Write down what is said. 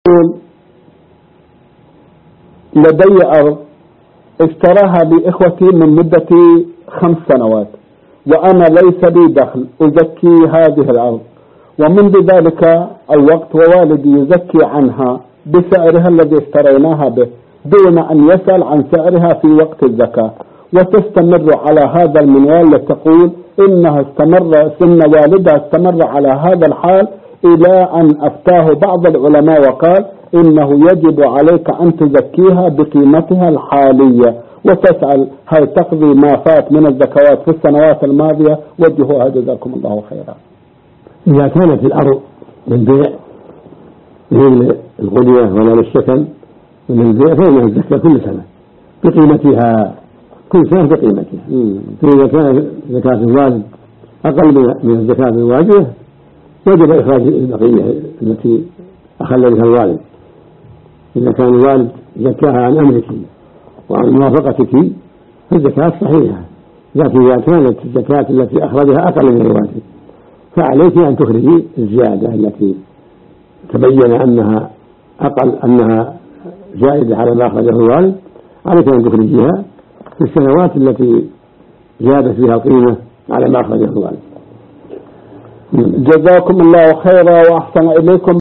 لدي أرض اشتراها بإخوتي من مدة 5 سنوات، وأنا ليس لي دخل أزكي هذه الأرض، ومنذ ذلك الوقت ووالدي يزكي عنها بسعرها الذي اشتريناها به دون أن يسأل عن سعرها في وقت الزكاة، وتستمر على هذا المنوال لتقول إن والدها استمر على هذا الحال إلى أن أفتاه بعض العلماء وقال إنه يجب عليك أن تزكيها بقيمتها الحالية وتسأل هل تقضي ما فات من الزكوات في السنوات الماضية. وجهوها جزاكم الله خيرا. إذا كانت الأرض للبيع مثل الغنية ولا للسكن من البيع فإنها الزكاة كل سنة بقيمتها، كل سنة بقيمتها. فإذا كان زكاة الوالد أقل من الزكاة الواجبة وجب إخراج البقية التي أخل بها الوالد. إذا كان الوالد زكاها عن أمرك وعن موافقتك فالزكاة صحيحة، لكن إذا كانت الزكاة التي أخرجها أقل من الواجب فعليك أن تخرجي الزيادة التي تبين أنها أقل، أنها زائدة على ما أخرجه الوالد، عليك أن تخرجيها في السنوات التي زادت فيها القيمة على ما أخرجه الوالد. جزاكم الله خيرا وأحسن إليكم.